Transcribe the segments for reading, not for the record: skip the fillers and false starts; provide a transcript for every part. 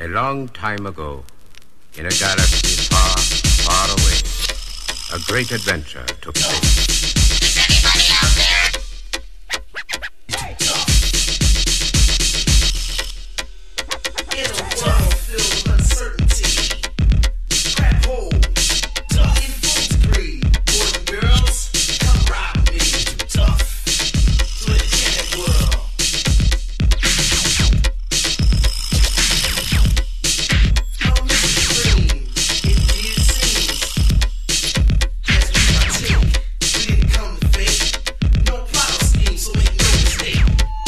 A long time ago, in a galaxy far, far away, a great adventure took place. Is anybody out there? In a world filled with uncertainty, grab hold, in full degree. Boys and girls, come rock me. Tough to a enchanted world. I'll make you dream, it seems. As we partake, we didn't come to fake. No plot or scheme, so make no mistake.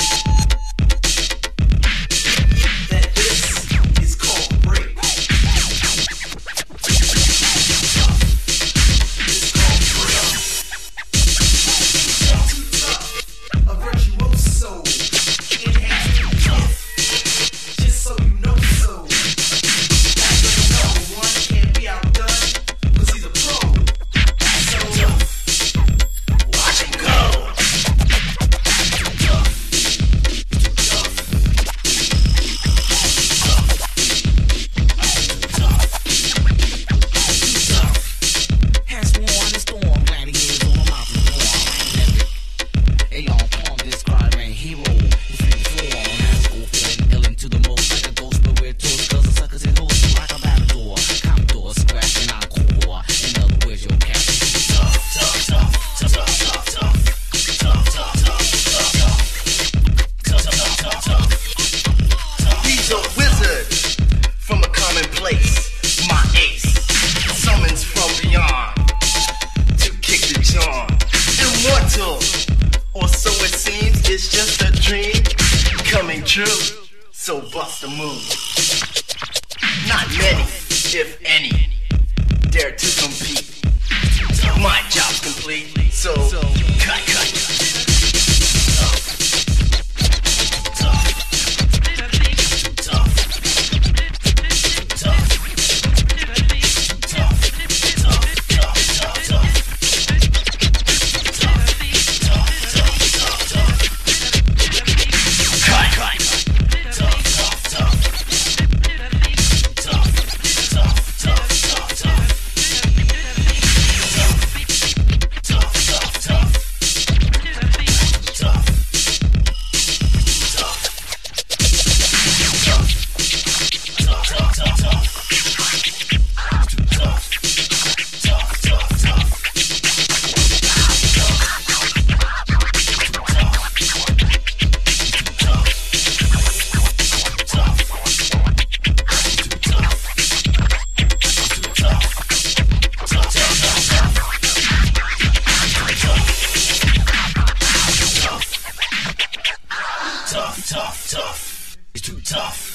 That this is called break. This is called break. Too tough, a virtuoso, enhanced gift. Just so you know so. Number one can't be outdone, 'cause he's a pro. So watch him go. Has worn the storm, gladiators on a mountain form. A on form describing hero. His fingers form, has go feeling ill into the most like a ghost, but we're toast, 'cause the suckers and hoes like a matador. Commodore scratching our core. In other words, your captain. Tough, tough, tough, tough, tough, tough, tough, tough, tough, tough, tough, tough, tough. He's a wizard from a common place. My ace summons from beyond to kick the charm. Immortal, or so it seems. It's just a dream coming true. So bust the move. Not many, if any, dare to compete. My job's complete. So cut, cut. Tough, tough, tough. It's too tough.